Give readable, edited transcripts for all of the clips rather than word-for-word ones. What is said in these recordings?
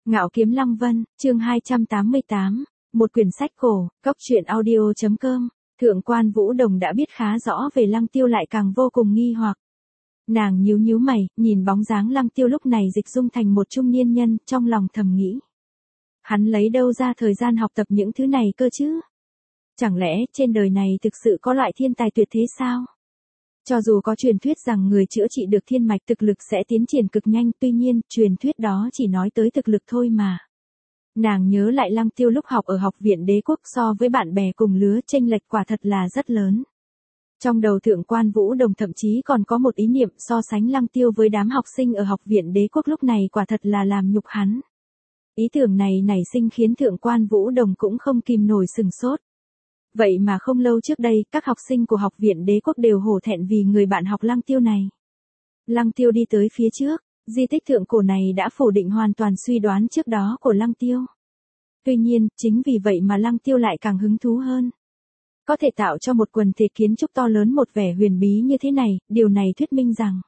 Ngạo Kiếm Lăng Vân, chương 288, một quyển sách cổ, góc truyện audio.com, Thượng quan Vũ Đồng đã biết khá rõ về Lăng Tiêu lại càng vô cùng nghi hoặc. Nàng nhíu nhíu mày, nhìn bóng dáng Lăng Tiêu lúc này dịch dung thành một trung niên nhân, trong lòng thầm nghĩ. Hắn lấy đâu ra thời gian học tập những thứ này cơ chứ? Chẳng lẽ trên đời này thực sự có loại thiên tài tuyệt thế sao? Cho dù có truyền thuyết rằng người chữa trị được thiên mạch thực lực sẽ tiến triển cực nhanh, tuy nhiên, truyền thuyết đó chỉ nói tới thực lực thôi mà. Nàng nhớ lại Lăng Tiêu lúc học ở học viện đế quốc so với bạn bè cùng lứa chênh lệch quả thật là rất lớn. Trong đầu Thượng quan Vũ Đồng thậm chí còn có một ý niệm so sánh Lăng Tiêu với đám học sinh ở học viện đế quốc lúc này quả thật là làm nhục hắn. Ý tưởng này nảy sinh khiến Thượng quan Vũ Đồng cũng không kìm nổi sừng sốt. Vậy mà không lâu trước đây, các học sinh của học viện đế quốc đều hổ thẹn vì người bạn học Lăng Tiêu này. Lăng Tiêu đi tới phía trước, di tích thượng cổ này đã phủ định hoàn toàn suy đoán trước đó của Lăng Tiêu. Tuy nhiên, chính vì vậy mà Lăng Tiêu lại càng hứng thú hơn. Có thể tạo cho một quần thể kiến trúc to lớn một vẻ huyền bí như thế này, điều này thuyết minh rằng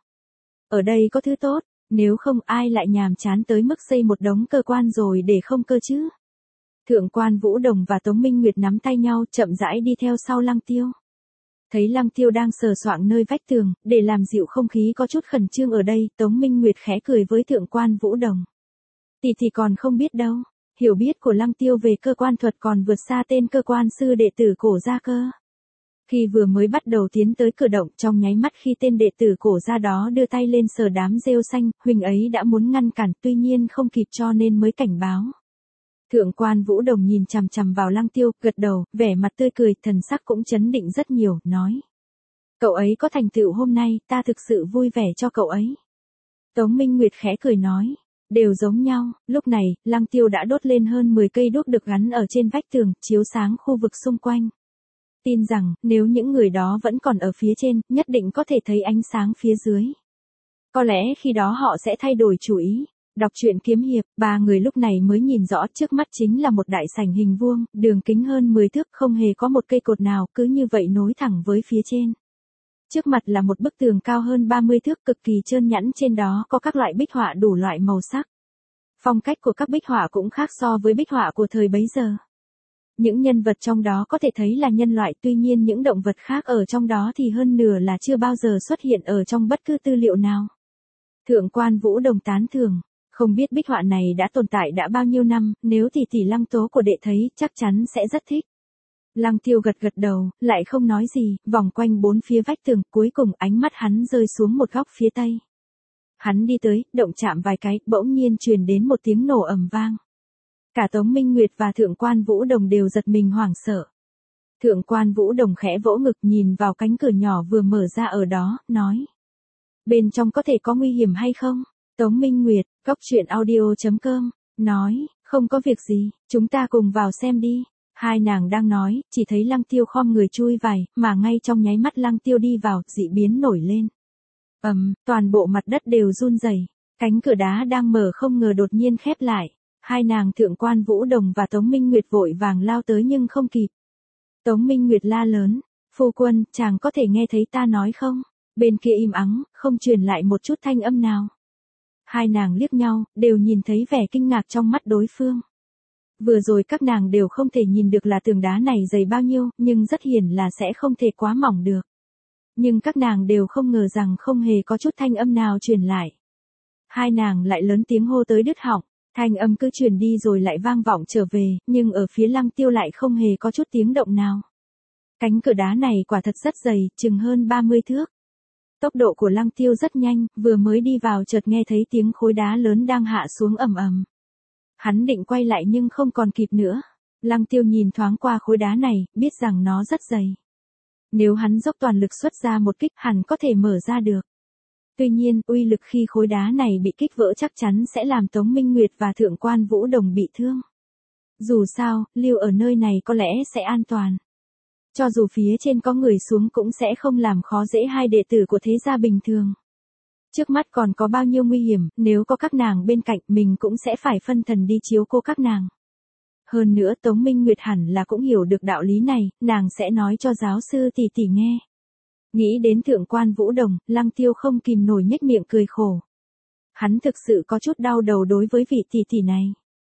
ở đây có thứ tốt, nếu không ai lại nhàm chán tới mức xây một đống cơ quan rồi để không cơ chứ. Thượng quan Vũ Đồng và Tống Minh Nguyệt nắm tay nhau chậm rãi đi theo sau Lăng Tiêu. Thấy Lăng Tiêu đang sờ soạng nơi vách tường, để làm dịu không khí có chút khẩn trương ở đây, Tống Minh Nguyệt khẽ cười với Thượng quan Vũ Đồng. Tỷ thì còn không biết đâu, hiểu biết của Lăng Tiêu về cơ quan thuật còn vượt xa tên cơ quan sư đệ tử cổ gia cơ. Khi vừa mới bắt đầu tiến tới cửa động, trong nháy mắt khi tên đệ tử cổ gia đó đưa tay lên sờ đám rêu xanh, huynh ấy đã muốn ngăn cản, tuy nhiên không kịp cho nên mới cảnh báo. Thượng quan Vũ Đồng nhìn chằm chằm vào Lăng Tiêu, gật đầu, vẻ mặt tươi cười, thần sắc cũng chấn định rất nhiều, nói. Cậu ấy có thành tựu hôm nay, ta thực sự vui vẻ cho cậu ấy. Tống Minh Nguyệt khẽ cười nói, đều giống nhau, lúc này, Lăng Tiêu đã đốt lên hơn 10 cây đuốc được gắn ở trên vách tường, chiếu sáng khu vực xung quanh. Tin rằng, nếu những người đó vẫn còn ở phía trên, nhất định có thể thấy ánh sáng phía dưới. Có lẽ khi đó họ sẽ thay đổi chủ ý. Đọc truyện kiếm hiệp, ba người lúc này mới nhìn rõ trước mắt chính là một đại sảnh hình vuông, đường kính hơn 10 thước, không hề có một cây cột nào, cứ như vậy nối thẳng với phía trên. Trước mặt là một bức tường cao hơn 30 thước cực kỳ trơn nhẵn, trên đó có các loại bích họa đủ loại màu sắc. Phong cách của các bích họa cũng khác so với bích họa của thời bấy giờ. Những nhân vật trong đó có thể thấy là nhân loại, tuy nhiên những động vật khác ở trong đó thì hơn nửa là chưa bao giờ xuất hiện ở trong bất cứ tư liệu nào. Thượng quan Vũ Đồng tán thưởng. Không biết bích họa này đã tồn tại đã bao nhiêu năm, nếu tỷ Lăng Tố của đệ thấy, chắc chắn sẽ rất thích. Lăng Tiêu gật gật đầu, lại không nói gì, vòng quanh bốn phía vách tường, cuối cùng ánh mắt hắn rơi xuống một góc phía tây. Hắn đi tới, động chạm vài cái, bỗng nhiên truyền đến một tiếng nổ ầm vang. Cả Tống Minh Nguyệt và Thượng quan Vũ Đồng đều giật mình hoảng sợ. Thượng quan Vũ Đồng khẽ vỗ ngực nhìn vào cánh cửa nhỏ vừa mở ra ở đó, nói. Bên trong có thể có nguy hiểm hay không? Tống Minh Nguyệt, góc truyện audio.com, nói, không có việc gì, chúng ta cùng vào xem đi. Hai nàng đang nói, chỉ thấy Lăng Tiêu khom người chui vào, mà ngay trong nháy mắt Lăng Tiêu đi vào, dị biến nổi lên. Toàn bộ mặt đất đều run rẩy, cánh cửa đá đang mở không ngờ đột nhiên khép lại. Hai nàng Thượng quan Vũ Đồng và Tống Minh Nguyệt vội vàng lao tới nhưng không kịp. Tống Minh Nguyệt la lớn, phu quân, chàng có thể nghe thấy ta nói không? Bên kia im ắng, không truyền lại một chút thanh âm nào. Hai nàng liếc nhau, đều nhìn thấy vẻ kinh ngạc trong mắt đối phương. Vừa rồi các nàng đều không thể nhìn được là tường đá này dày bao nhiêu, nhưng rất hiển là sẽ không thể quá mỏng được. Nhưng các nàng đều không ngờ rằng không hề có chút thanh âm nào truyền lại. Hai nàng lại lớn tiếng hô tới đứt họng, thanh âm cứ truyền đi rồi lại vang vọng trở về, nhưng ở phía Lăng Tiêu lại không hề có chút tiếng động nào. Cánh cửa đá này quả thật rất dày, chừng hơn 30 thước. Tốc độ của Lăng Tiêu rất nhanh, vừa mới đi vào chợt nghe thấy tiếng khối đá lớn đang hạ xuống ầm ầm. Hắn định quay lại nhưng không còn kịp nữa. Lăng Tiêu nhìn thoáng qua khối đá này, biết rằng nó rất dày. Nếu hắn dốc toàn lực xuất ra một kích, hẳn có thể mở ra được. Tuy nhiên, uy lực khi khối đá này bị kích vỡ chắc chắn sẽ làm Tống Minh Nguyệt và Thượng quan Vũ Đồng bị thương. Dù sao, lưu ở nơi này có lẽ sẽ an toàn. Cho dù phía trên có người xuống cũng sẽ không làm khó dễ hai đệ tử của thế gia bình thường. Trước mắt còn có bao nhiêu nguy hiểm, nếu có các nàng bên cạnh mình cũng sẽ phải phân thần đi chiếu cố các nàng. Hơn nữa Tống Minh Nguyệt hẳn là cũng hiểu được đạo lý này, nàng sẽ nói cho giáo sư tỷ nghe. Nghĩ đến Thượng quan Vũ Đồng, Lăng Tiêu không kìm nổi nhếch miệng cười khổ. Hắn thực sự có chút đau đầu đối với vị tỷ này.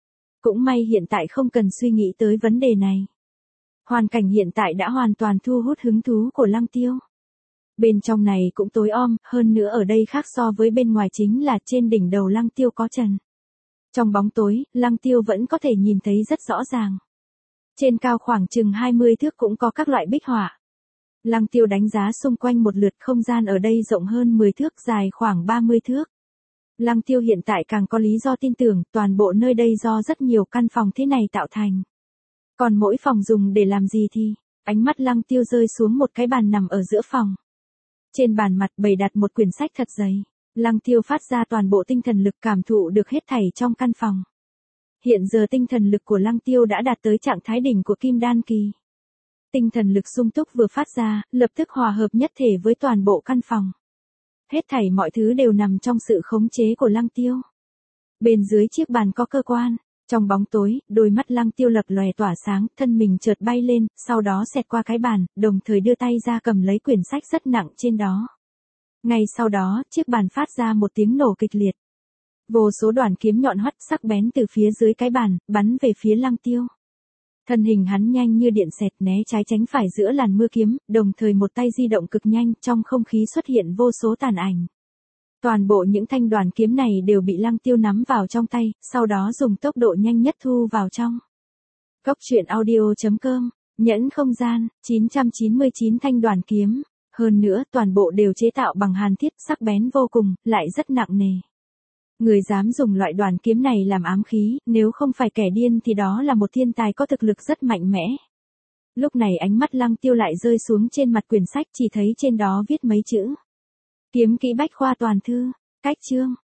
Cũng may hiện tại không cần suy nghĩ tới vấn đề này. Hoàn cảnh hiện tại đã hoàn toàn thu hút hứng thú của Lăng Tiêu. Bên trong này cũng tối om, hơn nữa ở đây khác so với bên ngoài chính là trên đỉnh đầu Lăng Tiêu có trần. Trong bóng tối, Lăng Tiêu vẫn có thể nhìn thấy rất rõ ràng. Trên cao khoảng chừng 20 thước cũng có các loại bích họa. Lăng Tiêu đánh giá xung quanh một lượt, không gian ở đây rộng hơn 10 thước, dài khoảng 30 thước. Lăng Tiêu hiện tại càng có lý do tin tưởng toàn bộ nơi đây do rất nhiều căn phòng thế này tạo thành. Còn mỗi phòng dùng để làm gì thì, ánh mắt Lăng Tiêu rơi xuống một cái bàn nằm ở giữa phòng. Trên bàn mặt bày đặt một quyển sách thật dày. Lăng Tiêu phát ra toàn bộ tinh thần lực cảm thụ được hết thảy trong căn phòng. Hiện giờ tinh thần lực của Lăng Tiêu đã đạt tới trạng thái đỉnh của Kim Đan kỳ. Tinh thần lực sung túc vừa phát ra, lập tức hòa hợp nhất thể với toàn bộ căn phòng. Hết thảy mọi thứ đều nằm trong sự khống chế của Lăng Tiêu. Bên dưới chiếc bàn có cơ quan. Trong bóng tối, đôi mắt Lăng Tiêu lập lòe tỏa sáng, thân mình chợt bay lên, sau đó xẹt qua cái bàn, đồng thời đưa tay ra cầm lấy quyển sách rất nặng trên đó. Ngay sau đó, chiếc bàn phát ra một tiếng nổ kịch liệt. Vô số đoàn kiếm nhọn hoắt sắc bén từ phía dưới cái bàn, bắn về phía Lăng Tiêu. Thân hình hắn nhanh như điện xẹt, né trái tránh phải giữa làn mưa kiếm, đồng thời một tay di động cực nhanh, trong không khí xuất hiện vô số tàn ảnh. Toàn bộ những thanh đoàn kiếm này đều bị Lăng Tiêu nắm vào trong tay, sau đó dùng tốc độ nhanh nhất thu vào trong. Góc truyện audio.com, nhẫn không gian, 999 thanh đoàn kiếm. Hơn nữa, toàn bộ đều chế tạo bằng hàn thiết, sắc bén vô cùng, lại rất nặng nề. Người dám dùng loại đoàn kiếm này làm ám khí, nếu không phải kẻ điên thì đó là một thiên tài có thực lực rất mạnh mẽ. Lúc này ánh mắt Lăng Tiêu lại rơi xuống trên mặt quyển sách, chỉ thấy trên đó viết mấy chữ. Kiếm kỹ bách khoa toàn thư, cách chương,